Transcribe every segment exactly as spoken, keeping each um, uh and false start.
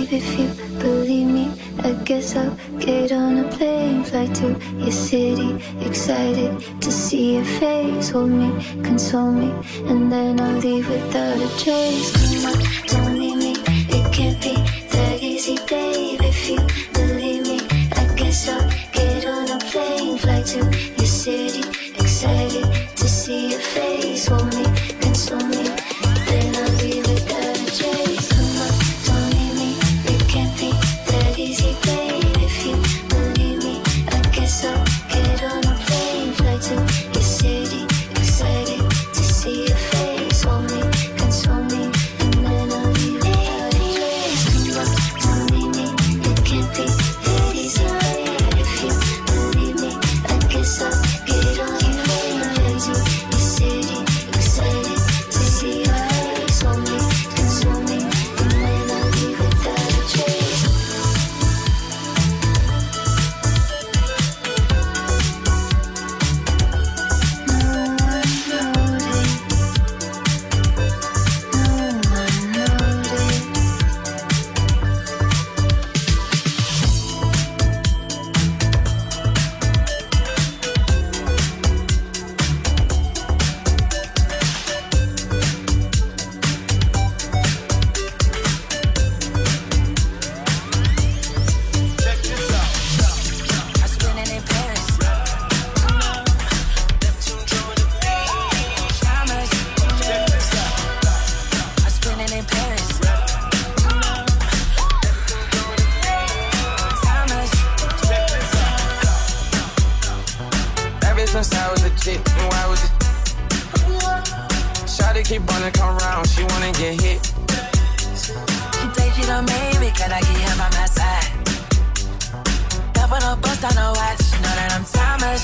babe, if you believe me, I guess I'll get on a plane, fly to your city, excited to see your face. Hold me, console me, and then I'll leave without a trace. Come on, don't leave me, it can't be that easy, babe. If you believe me, I guess I'll get on a plane, fly to your city, excited to see your face. Hold me, console me, then I'll leave without a trace. Come on, don't leave me, it can't be that easy, babe. If you believe me, I guess I'll get on a plane, fly to your city, excited to see your face. Hold me, console me, and then I'll leave without a trace. Come on, don't leave me, it can't be that easy, babe. If you believe me, I guess I'll get on a plane, fly to your city, excited to see your face. Hold me, console me, and then I'll leave without a trace. No one noticed. No one noticed. Check this out. I spend it in Paris. Neptune drawing the beat. Thomas. Check this out. I spend it in Paris. Thomas. Check this out. Ever since I was a kid, knew I was a Shawty keep wanna come round, she wanna get hit. She say she done made me, can I get him by my side? Never no bust on no watch, know that I'm Thomas.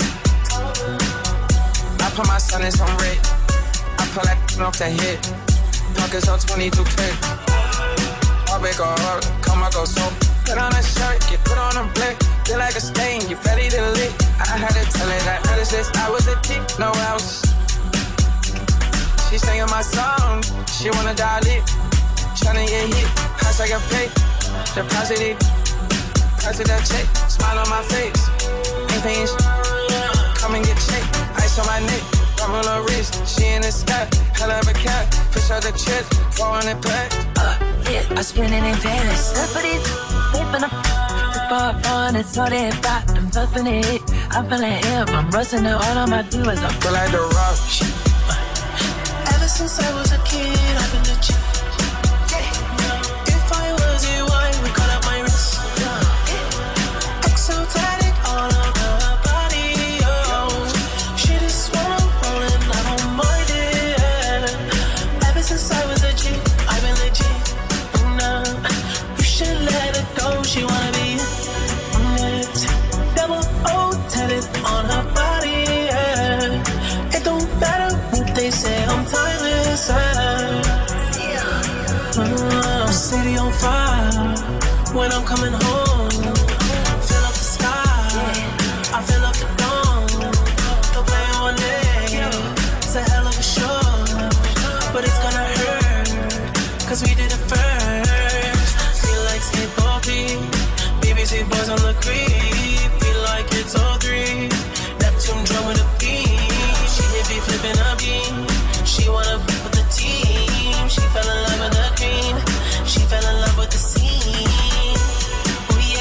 I put my son in some red. I pull that off the hit. Pockets on twenty-two K. All big or hard, come I go so. Put on a shirt, get put on a blick. Feel like a stain, you ready to lick. I had to tell her that ever since I was a kid, no else. She singing my song, she wanna dial it. Tryna get hit, house I get paid. Deposit it, deposit that check. Smile on my face, ain't paying sh- Come and get checked, ice on my neck, rubber on her wrist. She in the sky, hell of a cat. Push out the chest, four hundred pack. Uh, yeah, I spend it in Paris. That's for these, they finna f- it's far fun, it's all they got, I'm puffing it. I'm feeling hip, I'm rusting it, all of my doers, I'm Feel like the rock. Ever since I was a kid, I've been legit. If I was you, I would cut up my wrist. Exotic all over her body, oh. She just wanna roll and I don't mind it. Ever since I was a kid, I've been legit. No, you should let it go, she wanna be next. Double O tatted on her body, yeah. It don't matter what they say, I'm timeless. Uh, city on fire when I'm coming home. Fill up the sky, I fill up the dome. Don't play on it, it's a hell of a show, but it's gonna hurt, cause we did it first. Feel like skateboarding, B B C boys on the creep. Feel like it's all three, Neptune drum with a beat. She hit me flipping a beam, she wanna be with the team. She fell in love with the cream, she fell in love with the scene. Oh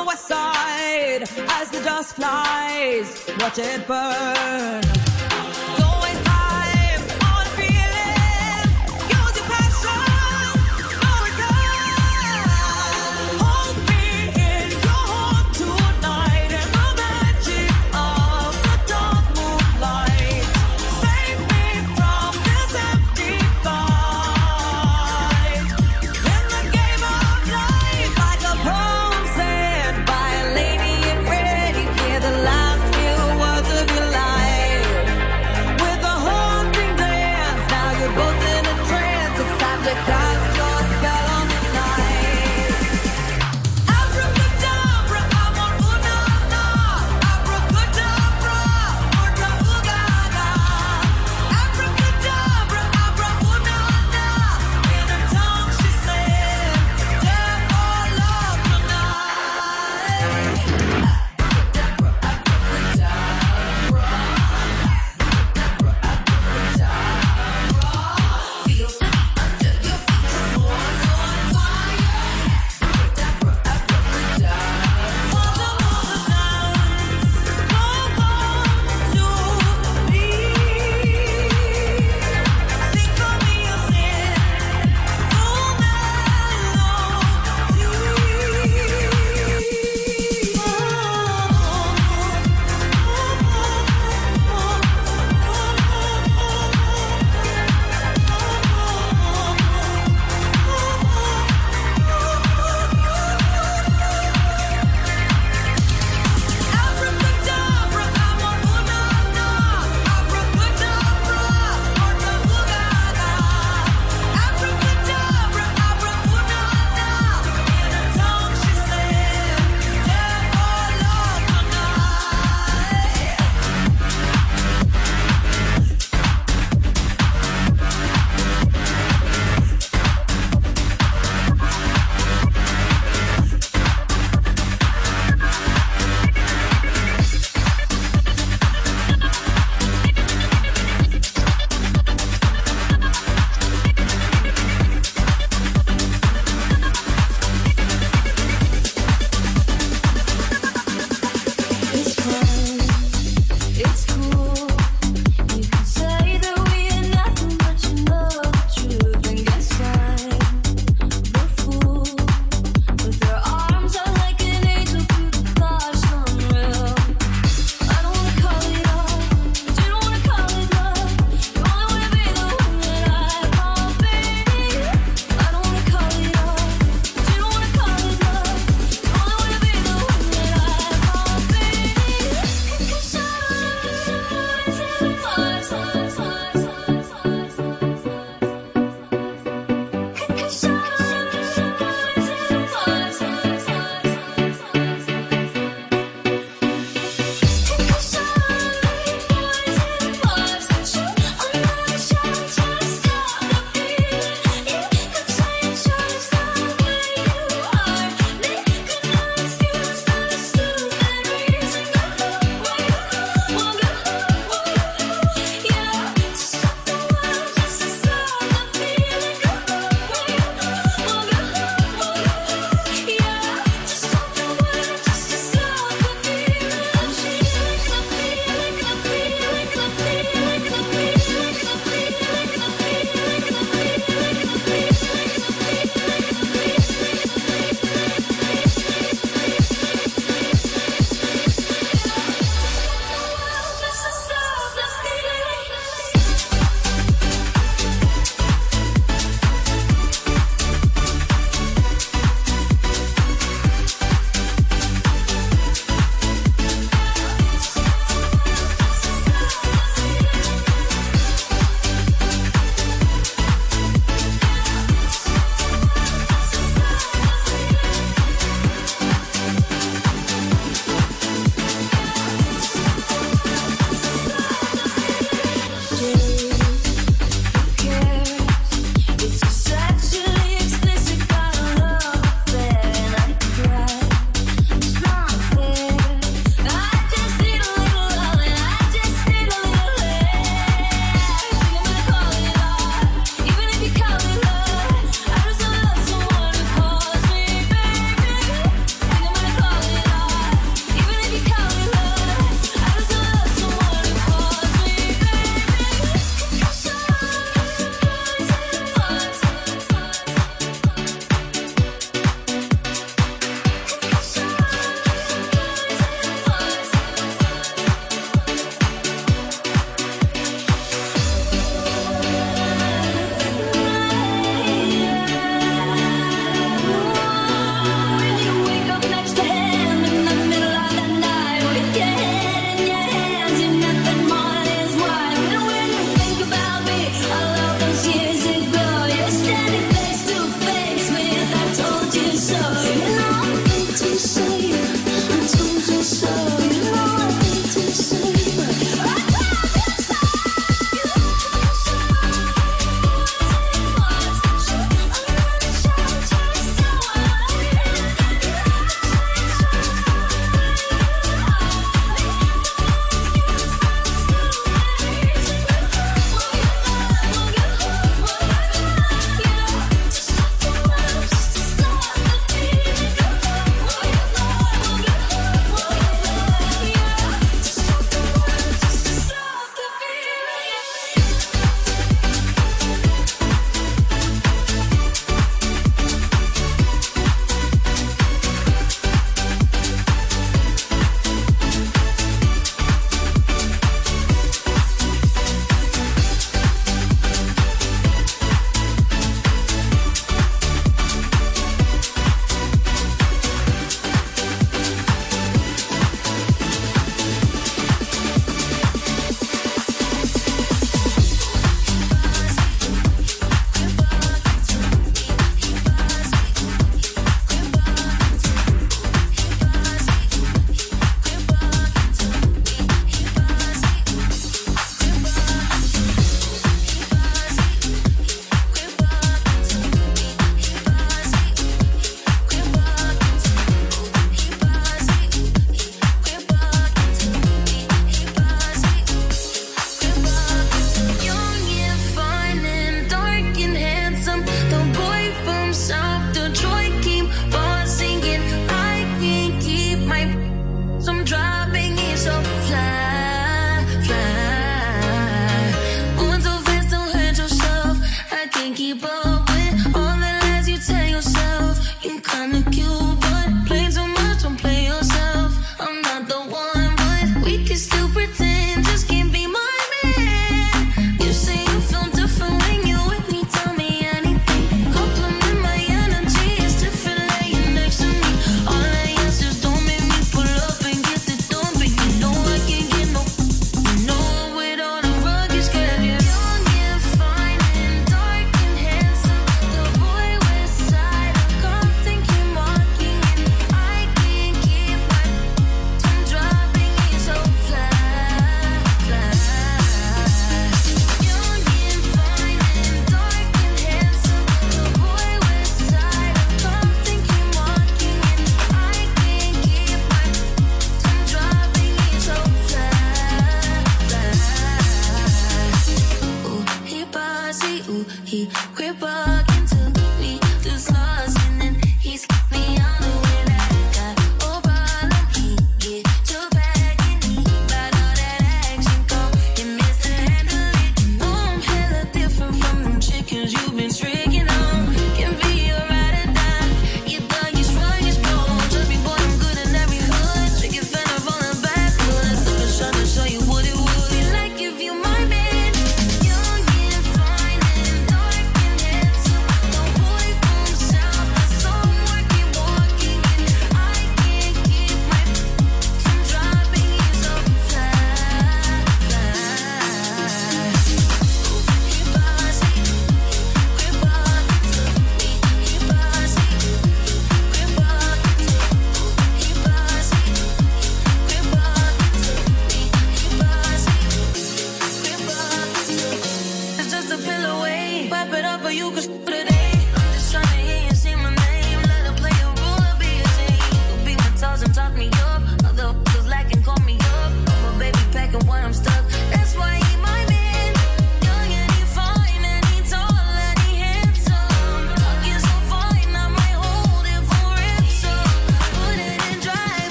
the west side as the dust flies. Watch it burn. Don't waste time on feeling. Use your passion. No return. Hold me in your heart tonight in the magic of the dark moonlight. Save me from this empty fight. In the game of life, like a poem said by a lady in red, you hear the last few words of your life.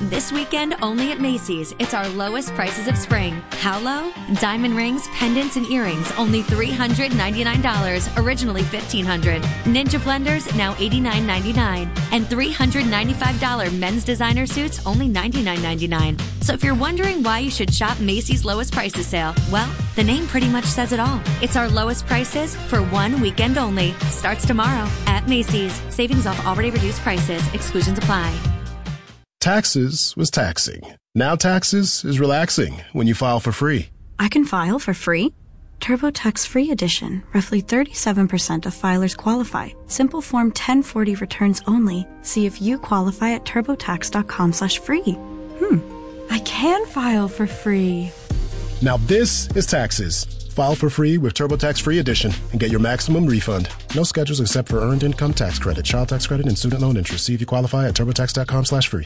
This weekend, only at Macy's, it's our lowest prices of spring. How low? Diamond rings, pendants, and earrings, only three hundred ninety-nine dollars, originally fifteen hundred dollars. Ninja blenders, now eighty-nine ninety-nine. And three hundred ninety-five dollars men's designer suits, only ninety-nine ninety-nine. So if you're wondering why you should shop Macy's lowest prices sale, well, the name pretty much says it all. It's our lowest prices for one weekend only. Starts tomorrow at Macy's. Savings off already reduced prices. Exclusions apply. Taxes was taxing. Now taxes is relaxing when you file for free. I can file for free? TurboTax Free Edition. Roughly thirty-seven percent of filers qualify. Simple Form ten forty returns only. See if you qualify at turbotax.com slash free. Hmm. I can file for free. Now this is taxes. File for free with TurboTax Free Edition and get your maximum refund. No schedules except for earned income tax credit, child tax credit, and student loan interest. See if you qualify at turbotax.com slash free.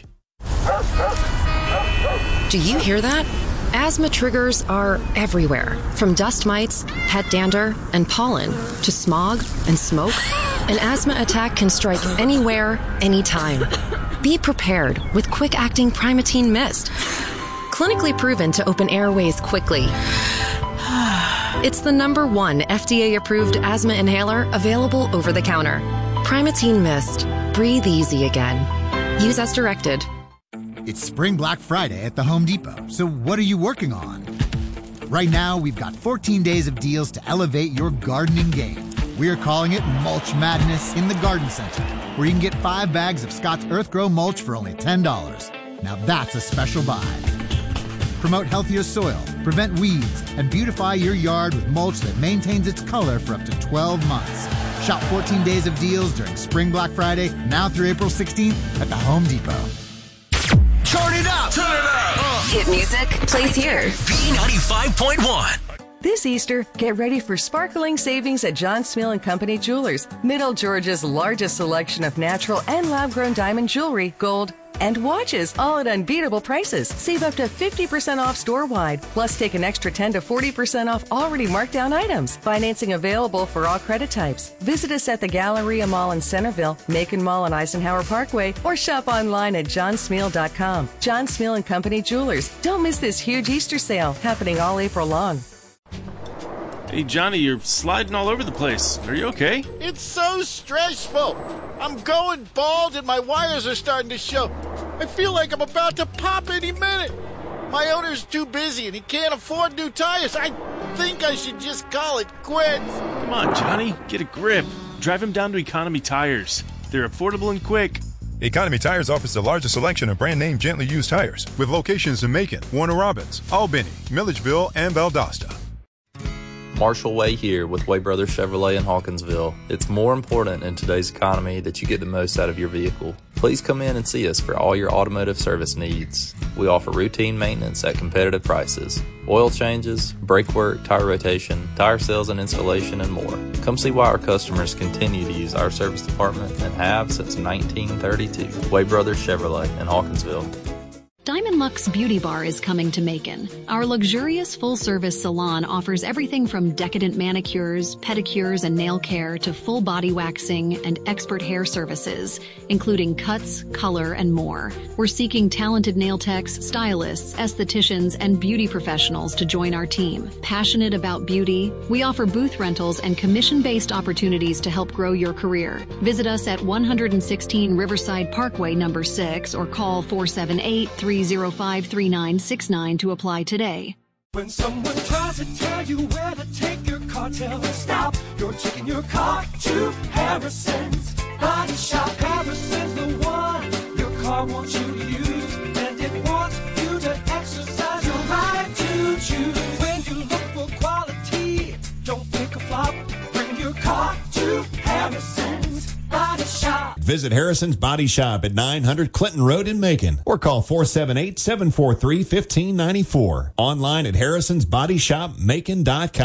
Do you hear that? Asthma triggers are everywhere, from dust mites, pet dander, and pollen, to smog and smoke. An asthma attack can strike anywhere, anytime. Be prepared with quick-acting Primatene Mist. Clinically proven to open airways quickly. It's the number one F D A-approved asthma inhaler available over the counter. Primatene Mist. Breathe easy again. Use as directed. It's Spring Black Friday at the Home Depot, so what are you working on? Right now, we've got fourteen days of deals to elevate your gardening game. We're calling it Mulch Madness in the Garden Center, where you can get five bags of Scott's Earthgrow mulch for only ten dollars. Now that's a special buy. Promote healthier soil, prevent weeds, and beautify your yard with mulch that maintains its color for up to twelve months. Shop fourteen days of deals during Spring Black Friday, now through April sixteenth at the Home Depot. Turn it up! Turn it up! Uh. Hit music plays here. B ninety-five point one. This Easter, get ready for sparkling savings at John Smill and Company Jewelers, Middle Georgia's largest selection of natural and lab-grown diamond jewelry, gold, and watches, all at unbeatable prices. Save up to fifty percent off store-wide, plus take an extra ten to forty percent off already marked down items. Financing available for all credit types. Visit us at the Galleria Mall in Centerville, Macon Mall on Eisenhower Parkway, or shop online at john smill dot com. John Smill and Company Jewelers. Don't miss this huge Easter sale happening all April long. Hey, Johnny, you're sliding all over the place. Are you okay? It's so stressful. I'm going bald and my wires are starting to show. I feel like I'm about to pop any minute. My owner's too busy and he can't afford new tires. I think I should just call it quits. Come on, Johnny, get a grip. Drive him down to Economy Tires. They're affordable and quick. Economy Tires offers the largest selection of brand-name gently used tires with locations in Macon, Warner Robins, Albany, Milledgeville, and Valdosta. Marshall Way here with Way Brothers Chevrolet in Hawkinsville. It's more important in today's economy that you get the most out of your vehicle. Please come in and see us for all your automotive service needs. We offer routine maintenance at competitive prices, oil changes, brake work, tire rotation, tire sales and installation, and more. Come see why our customers continue to use our service department and have since nineteen thirty-two. Way Brothers Chevrolet in Hawkinsville. Diamond Luxe Beauty Bar is coming to Macon. Our luxurious full-service salon offers everything from decadent manicures, pedicures, and nail care to full body waxing and expert hair services, including cuts, color, and more. We're seeking talented nail techs, stylists, estheticians, and beauty professionals to join our team. Passionate about beauty, we offer booth rentals and commission-based opportunities to help grow your career. Visit us at one sixteen Riverside Parkway, number six, or call four seven eight, three zero five, three nine six nine to apply today. When someone tries to tell you where to take your car, tell them stop. You're taking your car to Harrison's Body Shop. Harrison's the one your car wants you to use, and it wants you to exercise your right to choose. When you look for quality, don't pick a flop. Bring your car to Harrison's Body Shop. Visit Harrison's Body Shop at nine hundred Clinton Road in Macon or call four seven eight, seven four three, one five nine four. Online at harrisons body shop macon dot com.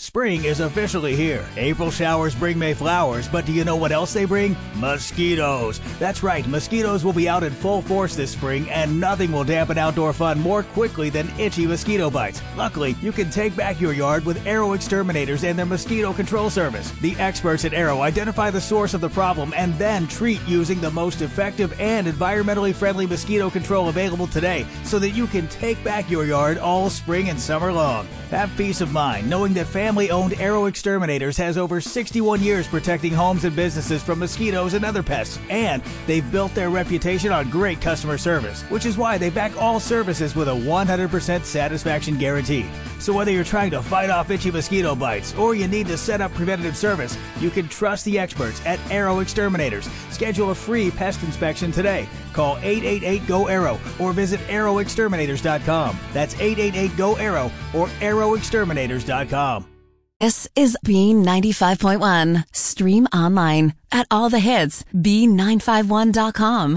Spring is officially here. April showers bring May flowers, but do you know what else they bring? Mosquitoes. That's right, mosquitoes will be out in full force this spring, and nothing will dampen outdoor fun more quickly than itchy mosquito bites. Luckily, you can take back your yard with Arrow Exterminators and their mosquito control service. The experts at Arrow identify the source of the problem and then treat using the most effective and environmentally friendly mosquito control available today, so that you can take back your yard all spring and summer long. Have peace of mind knowing that family-owned Arrow Exterminators has over sixty-one years protecting homes and businesses from mosquitoes and other pests, and they've built their reputation on great customer service, which is why they back all services with a one hundred percent satisfaction guarantee. So whether you're trying to fight off itchy mosquito bites or you need to set up preventative service, you can trust the experts at Arrow Exterminators. Schedule a free pest inspection today. Call eight eight eight, G O, ARROW or visit arrow exterminators dot com. That's eight eight eight, G O, ARROW or arrow exterminators dot com. This is B ninety-five point one. Stream online at all the hits, B nine five one dot com.